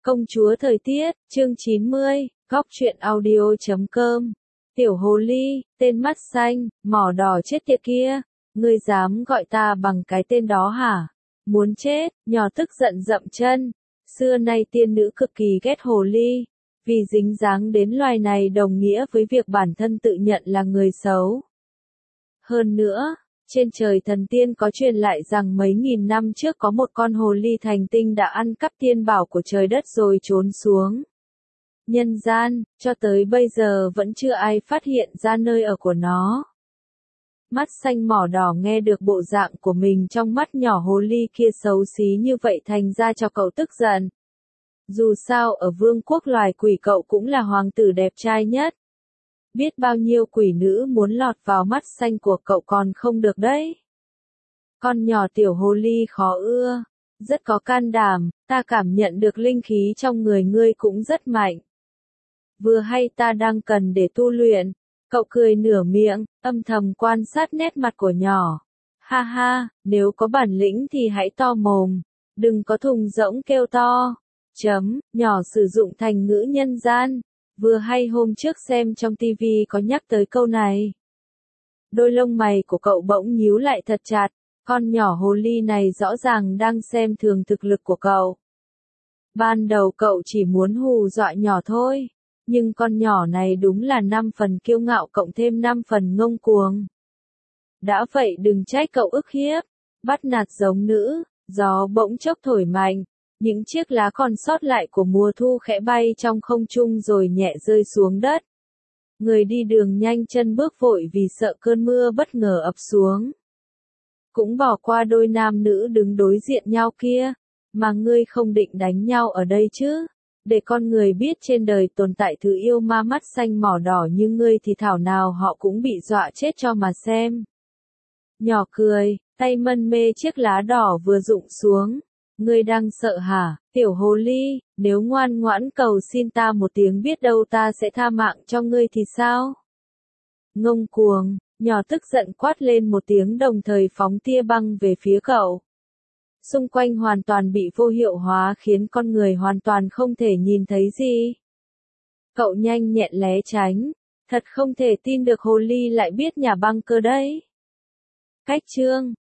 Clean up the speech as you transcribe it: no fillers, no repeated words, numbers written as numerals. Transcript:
Công chúa thời tiết, chương 90, góc truyện audio.com. Tiểu hồ ly, tên mắt xanh, mỏ đỏ chết tiệt kia, ngươi dám gọi ta bằng cái tên đó hả? Muốn chết, nhỏ tức giận dậm chân. Xưa nay tiên nữ cực kỳ ghét hồ ly, vì dính dáng đến loài này đồng nghĩa với việc bản thân tự nhận là người xấu. Hơn nữa, trên trời thần tiên có truyền lại rằng mấy nghìn năm trước có một con hồ ly thành tinh đã ăn cắp tiên bảo của trời đất rồi trốn xuống nhân gian, cho tới bây giờ vẫn chưa ai phát hiện ra nơi ở của nó. Mắt xanh mỏ đỏ nghe được bộ dạng của mình trong mắt nhỏ hồ ly kia xấu xí như vậy thành ra cho cậu tức giận. Dù sao ở vương quốc loài quỷ cậu cũng là hoàng tử đẹp trai nhất. Biết bao nhiêu quỷ nữ muốn lọt vào mắt xanh của cậu còn không được đấy. Con nhỏ tiểu hồ ly khó ưa, rất có can đảm, ta cảm nhận được linh khí trong người ngươi cũng rất mạnh. Vừa hay ta đang cần để tu luyện, cậu cười nửa miệng, âm thầm quan sát nét mặt của nhỏ. Ha ha, nếu có bản lĩnh thì hãy to mồm, đừng có thùng rỗng kêu to. Nhỏ sử dụng thành ngữ nhân gian. Vừa hay hôm trước xem trong tivi có nhắc tới câu này. Đôi lông mày của cậu bỗng nhíu lại thật chặt, con nhỏ hồ ly này rõ ràng đang xem thường thực lực của cậu. Ban đầu cậu chỉ muốn hù dọa nhỏ thôi, nhưng con nhỏ này đúng là 5 phần kiêu ngạo cộng thêm 5 phần ngông cuồng. Đã vậy đừng trách cậu ức hiếp, bắt nạt giống nữ, gió bỗng chốc thổi mạnh. Những chiếc lá còn sót lại của mùa thu khẽ bay trong không trung rồi nhẹ rơi xuống đất. Người đi đường nhanh chân bước vội vì sợ cơn mưa bất ngờ ập xuống. Cũng bỏ qua đôi nam nữ đứng đối diện nhau kia, mà ngươi không định đánh nhau ở đây chứ? Để con người biết trên đời tồn tại thứ yêu ma mắt xanh mỏ đỏ như ngươi thì thảo nào họ cũng bị dọa chết cho mà xem. Nhỏ cười, tay mân mê chiếc lá đỏ vừa rụng xuống. Ngươi đang sợ hả, tiểu hồ ly, nếu ngoan ngoãn cầu xin ta một tiếng biết đâu ta sẽ tha mạng cho ngươi thì sao? Ngông cuồng, nhỏ tức giận quát lên một tiếng đồng thời phóng tia băng về phía cậu. Xung quanh hoàn toàn bị vô hiệu hóa khiến con người hoàn toàn không thể nhìn thấy gì. Cậu nhanh nhẹn né tránh, thật không thể tin được hồ ly lại biết nhà băng cơ đấy. Cách chương